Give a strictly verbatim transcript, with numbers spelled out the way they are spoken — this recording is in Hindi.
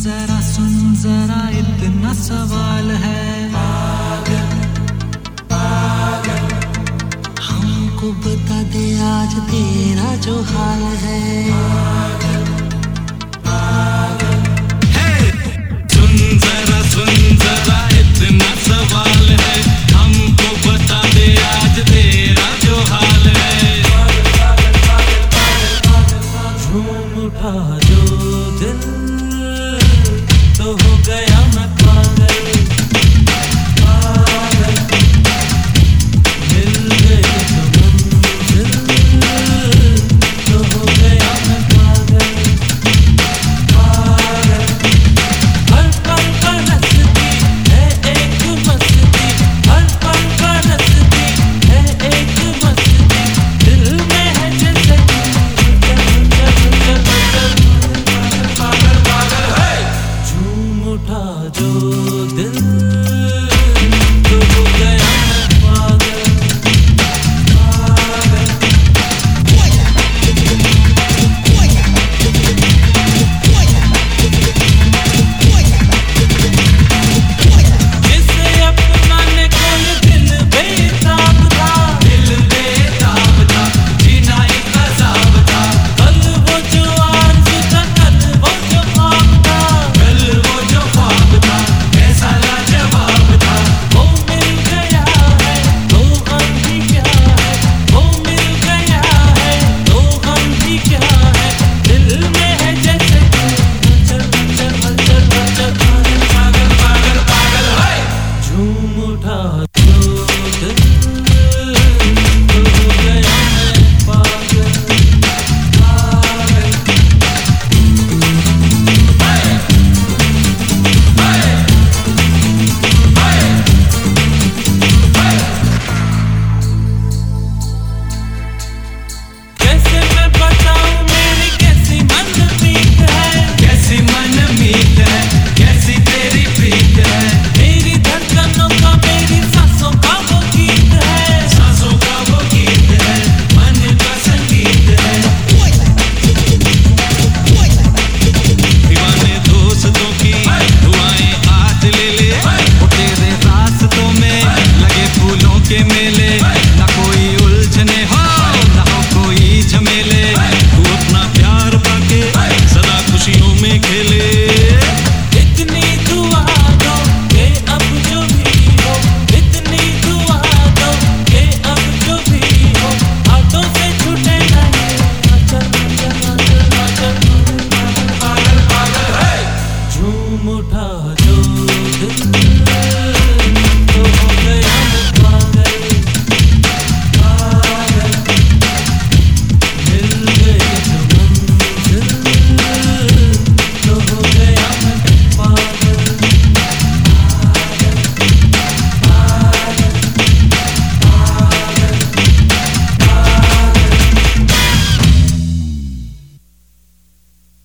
जरा सुन जरा इतना सवाल है, पागल पागल हमको बता दे आज तेरा जो हाल है, पागल पागल hey! सुन जरा सुन जरा इतना सवाल है, हमको बता दे आज तेरा जो हाल है, पागल पागल पागल पागल पागल झूम उठा जो दिल तो हो गया मैं पागल।